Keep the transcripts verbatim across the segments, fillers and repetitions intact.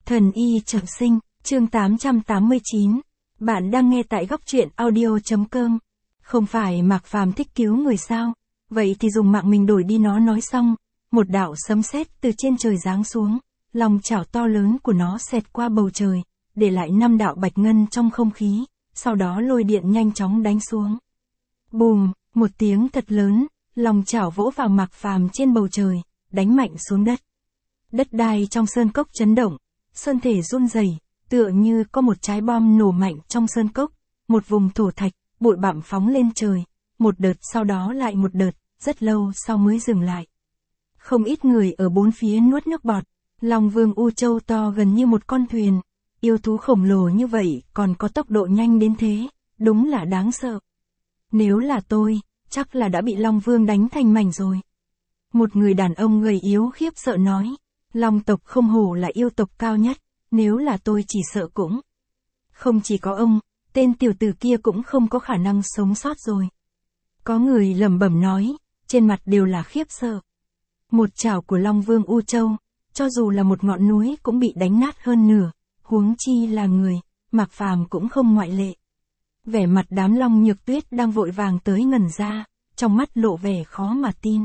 Thần y trọng sinh, chương tám trăm tám mươi chín. Bạn đang nghe tại góc truyện audio.com. Không phải Mạc Phàm thích cứu người sao? Vậy thì dùng mạng mình đổi đi. Nó nói xong, một đạo sấm sét từ trên trời giáng xuống, lòng chảo to lớn của nó xẹt qua bầu trời, để lại năm đạo bạch ngân trong không khí, sau đó lôi điện nhanh chóng đánh xuống. Bùm, một tiếng thật lớn, lòng chảo vỗ vào Mạc Phàm trên bầu trời, đánh mạnh xuống đất. Đất đai trong sơn cốc chấn động, sơn thể run rẩy, tựa như có một trái bom nổ mạnh trong sơn cốc, một vùng thổ thạch, bụi bặm phóng lên trời, một đợt sau đó lại một đợt, rất lâu sau mới dừng lại. Không ít người ở bốn phía nuốt nước bọt, Long Vương U Châu to gần như một con thuyền, yêu thú khổng lồ như vậy còn có tốc độ nhanh đến thế, đúng là đáng sợ. Nếu là tôi, chắc là đã bị Long Vương đánh thành mảnh rồi. Một người đàn ông gầy yếu khiếp sợ nói, Long tộc không hổ là yêu tộc cao nhất, nếu là tôi chỉ sợ cũng. Không chỉ có ông, tên tiểu tử kia cũng không có khả năng sống sót rồi. Có người lẩm bẩm nói, trên mặt đều là khiếp sợ. Một chảo của Long Vương U Châu, cho dù là một ngọn núi cũng bị đánh nát hơn nửa, huống chi là người, Mạc Phàm cũng không ngoại lệ. Vẻ mặt đám Long Nhược Tuyết đang vội vàng tới ngẩn ra, trong mắt lộ vẻ khó mà tin.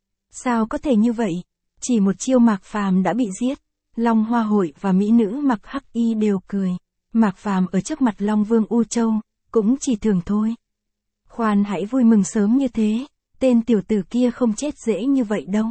Sao có thể như vậy? Chỉ một chiêu Mạc Phàm đã bị giết. Long Hoa Hội và mỹ nữ mặc hắc y đều cười. Mạc Phàm ở trước mặt Long Vương U Châu, cũng chỉ thường thôi. Khoan hãy vui mừng sớm như thế, tên tiểu tử kia không chết dễ như vậy đâu.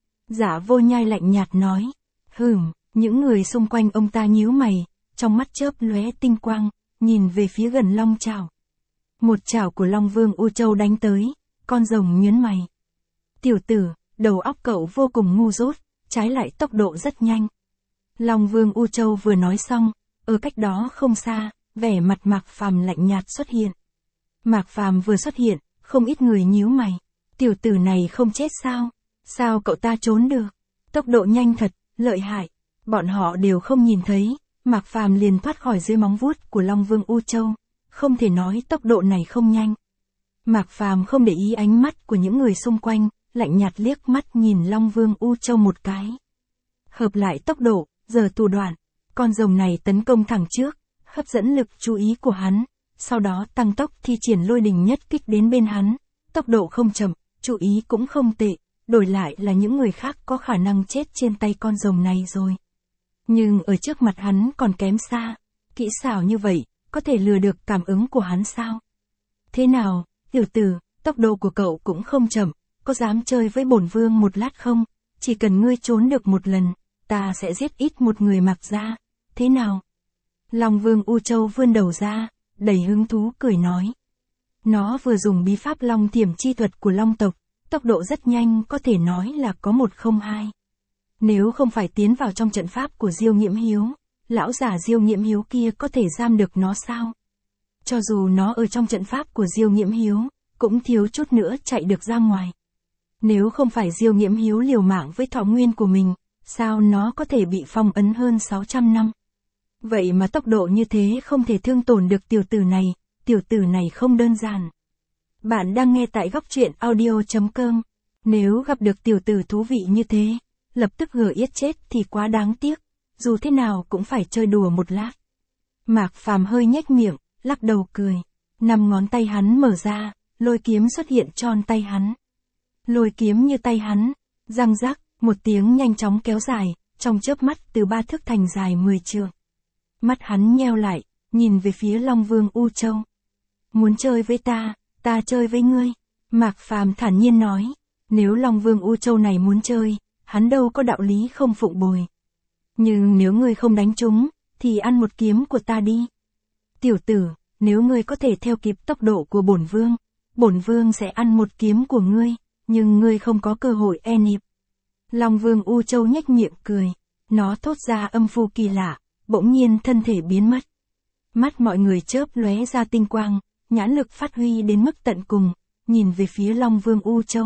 Giả Vô Nhai lạnh nhạt nói. Hừm, những người xung quanh ông ta nhíu mày, trong mắt chớp lóe tinh quang, nhìn về phía gần Long chảo. Một chảo của Long Vương U Châu đánh tới, con rồng nhướng mày. Tiểu tử, đầu óc cậu vô cùng ngu dốt, trái lại tốc độ rất nhanh. Long Vương U Châu vừa nói xong, ở cách đó không xa, vẻ mặt Mạc Phàm lạnh nhạt xuất hiện. Mạc Phàm vừa xuất hiện, không ít người nhíu mày. Tiểu tử này không chết sao? Sao cậu ta trốn được? Tốc độ nhanh thật, lợi hại. Bọn họ đều không nhìn thấy, Mạc Phàm liền thoát khỏi dưới móng vuốt của Long Vương U Châu. Không thể nói tốc độ này không nhanh. Mạc Phàm không để ý ánh mắt của những người xung quanh, lạnh nhạt liếc mắt nhìn Long Vương U Châu một cái. Hợp lại tốc độ, giờ thủ đoạn, con rồng này tấn công thẳng trước, hấp dẫn lực chú ý của hắn, sau đó tăng tốc thi triển lôi đình nhất kích đến bên hắn, tốc độ không chậm, chú ý cũng không tệ, đổi lại là những người khác có khả năng chết trên tay con rồng này rồi. Nhưng ở trước mặt hắn còn kém xa, kỹ xảo như vậy, có thể lừa được cảm ứng của hắn sao? Thế nào, tiểu tử, tốc độ của cậu cũng không chậm, có dám chơi với bổn vương một lát không? Chỉ cần ngươi trốn được một lần, ta sẽ giết ít một người Mạc gia, thế nào? Long Vương U Châu vươn đầu ra, đầy hứng thú cười nói. Nó vừa dùng bí pháp Long Thiểm chi thuật của Long tộc, tốc độ rất nhanh, có thể nói là có một không hai. Nếu không phải tiến vào trong trận pháp của Diêu Nghiễm Hiếu, lão giả Diêu Nghiễm Hiếu kia có thể giam được nó sao? Cho dù nó ở trong trận pháp của Diêu Nghiễm Hiếu, cũng thiếu chút nữa chạy được ra ngoài. Nếu không phải Diêu Nghiễm Hiếu liều mạng với thọ nguyên của mình, sao nó có thể bị phong ấn hơn sáu trăm năm? Vậy mà tốc độ như thế không thể thương tổn được tiểu tử này, tiểu tử này không đơn giản. Bạn đang nghe tại góc truyện audio.com. Nếu gặp được tiểu tử thú vị như thế, lập tức gỡ yết chết thì quá đáng tiếc, dù thế nào cũng phải chơi đùa một lát. Mạc Phàm hơi nhếch miệng, lắc đầu cười. Năm ngón tay hắn mở ra, lôi kiếm xuất hiện tròn tay hắn. Lôi kiếm như tay hắn, răng rắc, một tiếng nhanh chóng kéo dài, trong chớp mắt từ ba thước thành dài mười trượng. Mắt hắn nheo lại, nhìn về phía Long Vương U Châu. Muốn chơi với ta, ta chơi với ngươi. Mạc Phàm thản nhiên nói, nếu Long Vương U Châu này muốn chơi, hắn đâu có đạo lý không phụng bồi. Nhưng nếu ngươi không đánh trúng, thì ăn một kiếm của ta đi. Tiểu tử, nếu ngươi có thể theo kịp tốc độ của bổn vương, bổn vương sẽ ăn một kiếm của ngươi, nhưng ngươi không có cơ hội e nịp. Long Vương U Châu nhếch miệng cười, nó thốt ra âm phù kỳ lạ, bỗng nhiên thân thể biến mất. Mắt mọi người chớp lóe ra tinh quang, nhãn lực phát huy đến mức tận cùng, nhìn về phía Long Vương U Châu.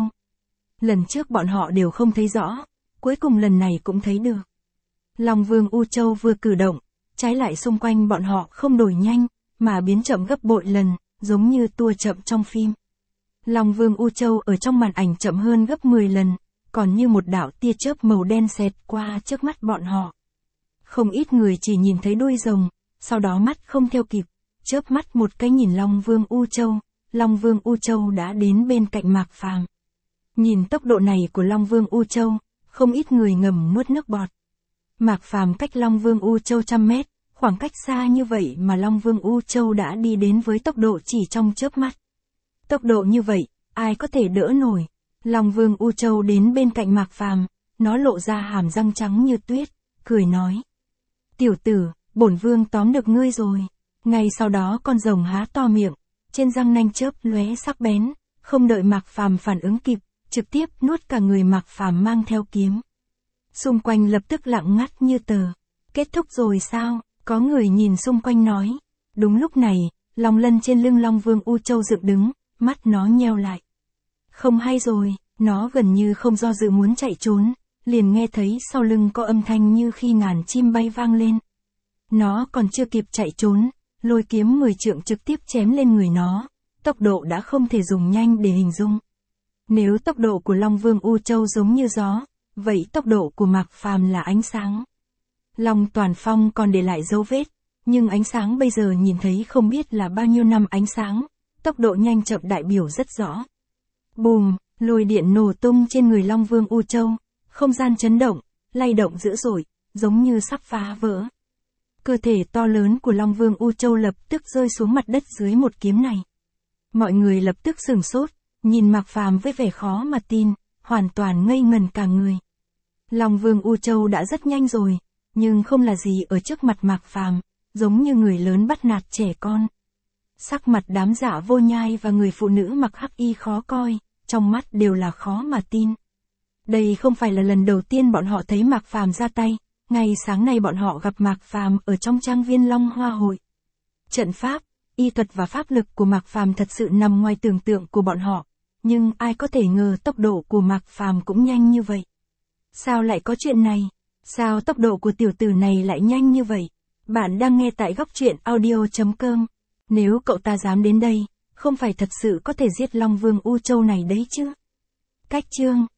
Lần trước bọn họ đều không thấy rõ, cuối cùng lần này cũng thấy được. Long Vương U Châu vừa cử động, trái lại xung quanh bọn họ không đổi nhanh, mà biến chậm gấp bội lần, giống như tua chậm trong phim. Long Vương U Châu ở trong màn ảnh chậm hơn gấp mười lần, còn như một đạo tia chớp màu đen xẹt qua trước mắt bọn họ. Không ít người chỉ nhìn thấy đuôi rồng, sau đó mắt không theo kịp, chớp mắt một cái nhìn Long Vương U Châu, Long Vương U Châu đã đến bên cạnh Mạc Phàm. Nhìn tốc độ này của Long Vương U Châu, không ít người ngầm nuốt nước bọt. Mạc Phàm cách Long Vương U Châu trăm mét, khoảng cách xa như vậy mà Long Vương U Châu đã đi đến với tốc độ chỉ trong chớp mắt. Tốc độ như vậy, ai có thể đỡ nổi? Long Vương U Châu đến bên cạnh Mạc Phàm, nó lộ ra hàm răng trắng như tuyết, cười nói: "Tiểu tử, bổn vương tóm được ngươi rồi." Ngay sau đó con rồng há to miệng, trên răng nanh chớp lóe sắc bén, không đợi Mạc Phàm phản ứng kịp, trực tiếp nuốt cả người Mạc Phàm mang theo kiếm. Xung quanh lập tức lặng ngắt như tờ. Kết thúc rồi sao? Có người nhìn xung quanh nói. Đúng lúc này, Long Lân trên lưng Long Vương U Châu dựng đứng, mắt nó nheo lại. Không hay rồi, nó gần như không do dự muốn chạy trốn, liền nghe thấy sau lưng có âm thanh như khi ngàn chim bay vang lên. Nó còn chưa kịp chạy trốn, lôi kiếm mười trượng trực tiếp chém lên người nó, tốc độ đã không thể dùng nhanh để hình dung. Nếu tốc độ của Long Vương U Châu giống như gió, vậy tốc độ của Mạc Phàm là ánh sáng. Long Toàn Phong còn để lại dấu vết, nhưng ánh sáng bây giờ nhìn thấy không biết là bao nhiêu năm ánh sáng, tốc độ nhanh chậm đại biểu rất rõ. Bùm, lôi điện nổ tung trên người Long Vương U Châu, không gian chấn động, lay động dữ dội, giống như sắp phá vỡ. Cơ thể to lớn của Long Vương U Châu lập tức rơi xuống mặt đất dưới một kiếm này. Mọi người lập tức sửng sốt, nhìn Mạc Phàm với vẻ khó mà tin, hoàn toàn ngây ngần cả người. Long Vương U Châu đã rất nhanh rồi, nhưng không là gì ở trước mặt Mạc Phàm, giống như người lớn bắt nạt trẻ con. Sắc mặt đám Dạ Vô Nhai và người phụ nữ mặc hắc y khó coi, trong mắt đều là khó mà tin. Đây không phải là lần đầu tiên bọn họ thấy Mạc Phàm ra tay, ngày sáng nay bọn họ gặp Mạc Phàm ở trong trang viên Long Hoa Hội. Trận pháp, y thuật và pháp lực của Mạc Phàm thật sự nằm ngoài tưởng tượng của bọn họ, nhưng ai có thể ngờ tốc độ của Mạc Phàm cũng nhanh như vậy. Sao lại có chuyện này? Sao tốc độ của tiểu tử này lại nhanh như vậy? Bạn đang nghe tại góc truyện audio chấm com. Nếu cậu ta dám đến đây, không phải thật sự có thể giết Long Vương U Châu này đấy chứ? Cách chương